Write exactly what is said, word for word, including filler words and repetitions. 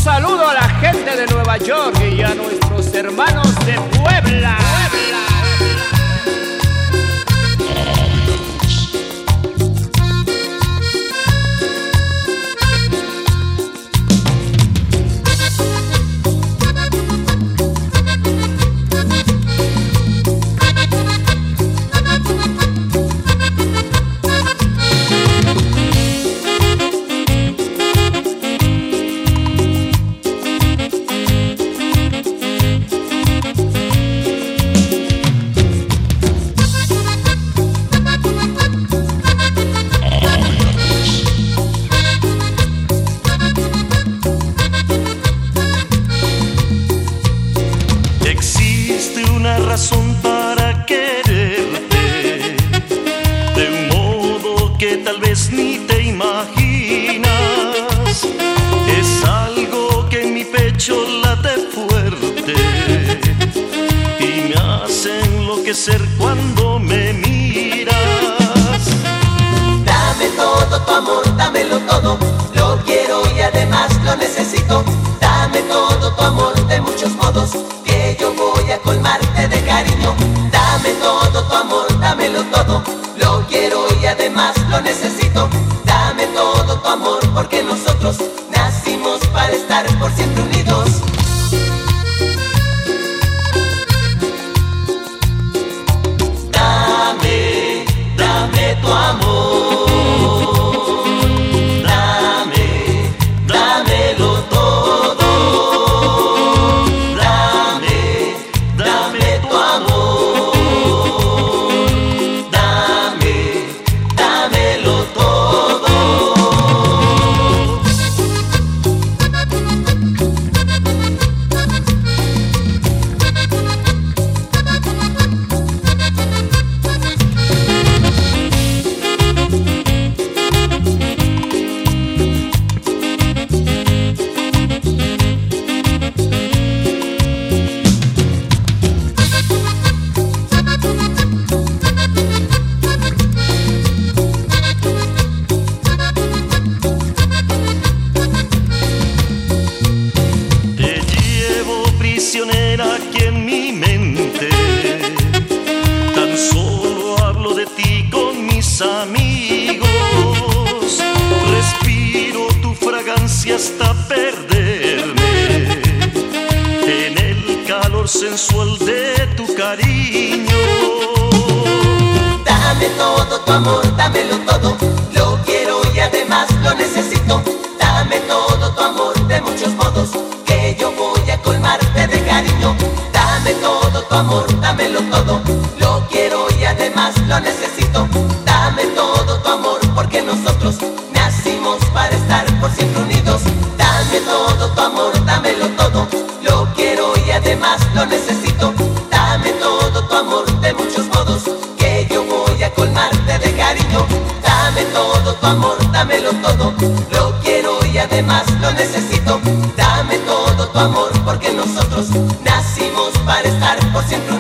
saludo a la gente de Nueva York y a nuestros hermanos de Puebla. Puebla. Existe una razón para quererte de un modo que tal vez ni te imaginas. Es algo que en mi pecho late fuerte y me hace enloquecer cuando me miras. Dame todo tu amor, dámelo todo, lo quiero y además lo necesito. Dame todo tu amor de muchos modos, que yo voy a colmarte de cariño. Dame todo tu amor, dámelo todo, lo quiero y además lo necesito. Dame todo tu amor porque nosotros nacimos para estar por siempre unidos. Dame, dame tu amor. Aquí en mi mente, tan solo hablo de ti con mis amigos. Respiro tu fragancia hasta perderme en el calor sensual de tu cariño. Dame todo tu amor, dámelo todo, lo quiero y además lo necesito. Dame todo tu amor de muchos modos, que yo voy a colmarte de cariño. Dame todo tu amor, dámelo todo, lo quiero y además lo necesito. Dame todo tu amor porque nosotros nacimos para estar por siempre unidos. Dame todo tu amor, dámelo todo, lo quiero y además lo necesito. Dame todo tu amor de muchos modos, que yo voy a colmarte de cariño. Dame todo tu amor, dámelo todo, lo quiero y además lo necesito. Dame todo tu amor porque nosotros nacimos para estar por siempre unidos.